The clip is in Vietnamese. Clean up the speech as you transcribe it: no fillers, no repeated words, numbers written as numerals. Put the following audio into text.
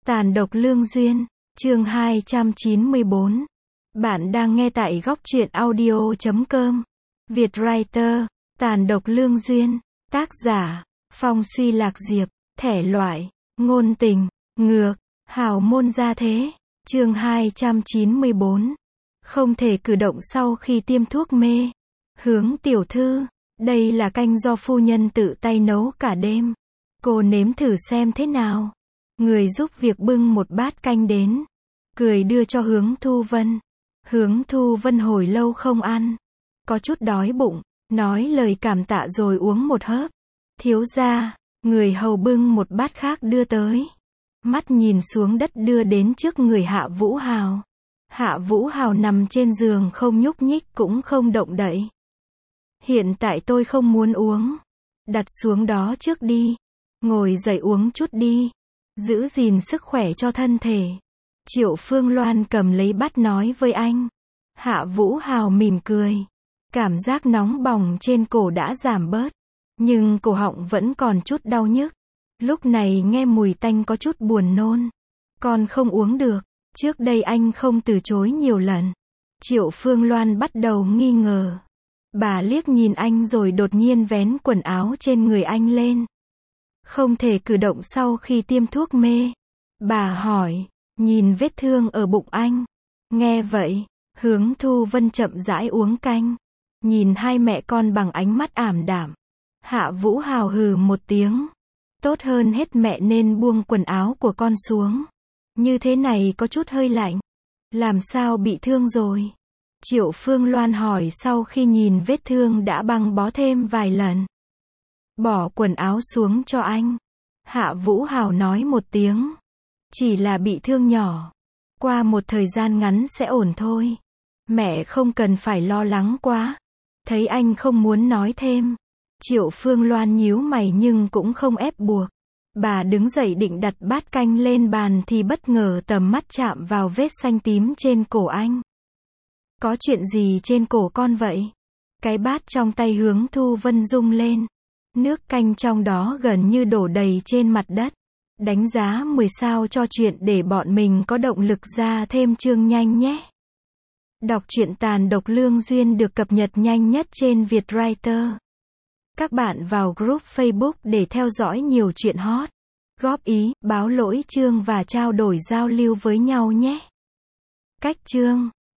Tàn độc lương duyên, chương 294. Bạn đang nghe tại góc truyện audio.com. Việt Writer, Tàn độc lương duyên, tác giả, Phong Suy Lạc Diệp, thể loại, ngôn tình, ngược, hào môn gia thế, chương 294. Không thể cử động sau khi tiêm thuốc mê. Hướng tiểu thư, đây là canh do phu nhân tự tay nấu cả đêm. Cô nếm thử xem thế nào. Người giúp việc bưng một bát canh đến, cười đưa cho Hướng Thu Vân. Hướng Thu Vân hồi lâu không ăn, có chút đói bụng, nói lời cảm tạ rồi uống một hớp. Thiếu gia, người hầu bưng một bát khác đưa tới. Mắt nhìn xuống đất đưa đến trước người Hạ Vũ Hào. Hạ Vũ Hào nằm trên giường không nhúc nhích cũng không động đậy. Hiện tại tôi không muốn uống. Đặt xuống đó trước đi. Ngồi dậy uống chút đi. Giữ gìn sức khỏe cho thân thể. Triệu Phương Loan cầm lấy bát nói với anh. Hạ Vũ Hào mỉm cười. Cảm giác nóng bỏng trên cổ đã giảm bớt. Nhưng cổ họng vẫn còn chút đau nhức. Lúc này nghe mùi tanh có chút buồn nôn. Con không uống được. Trước đây anh không từ chối nhiều lần. Triệu Phương Loan bắt đầu nghi ngờ. Bà liếc nhìn anh rồi đột nhiên vén quần áo trên người anh lên. Không thể cử động sau khi tiêm thuốc mê. Bà hỏi, nhìn vết thương ở bụng anh. Nghe vậy, Hướng Thu Vân chậm rãi uống canh. Nhìn hai mẹ con bằng ánh mắt ảm đạm. Hạ Vũ Hào hừ một tiếng. Tốt hơn hết mẹ nên buông quần áo của con xuống. Như thế này có chút hơi lạnh. Làm sao bị thương rồi? Triệu Phương Loan hỏi sau khi nhìn vết thương đã băng bó thêm vài lần. Bỏ quần áo xuống cho anh. Hạ Vũ Hào nói một tiếng. Chỉ là bị thương nhỏ. Qua một thời gian ngắn sẽ ổn thôi. Mẹ không cần phải lo lắng quá. Thấy anh không muốn nói thêm. Triệu Phương Loan nhíu mày nhưng cũng không ép buộc. Bà đứng dậy định đặt bát canh lên bàn thì bất ngờ tầm mắt chạm vào vết xanh tím trên cổ anh. Có chuyện gì trên cổ con vậy? Cái bát trong tay Hướng Thu Vân rung lên. Nước canh trong đó gần như đổ đầy trên mặt đất. Đánh giá 10 sao cho chuyện để bọn mình có động lực ra thêm chương nhanh nhé. Đọc truyện Tàn độc lương duyên được cập nhật nhanh nhất trên Việt Writer. Các bạn vào group Facebook để theo dõi nhiều chuyện hot. Góp ý, báo lỗi chương và trao đổi giao lưu với nhau nhé. Cách chương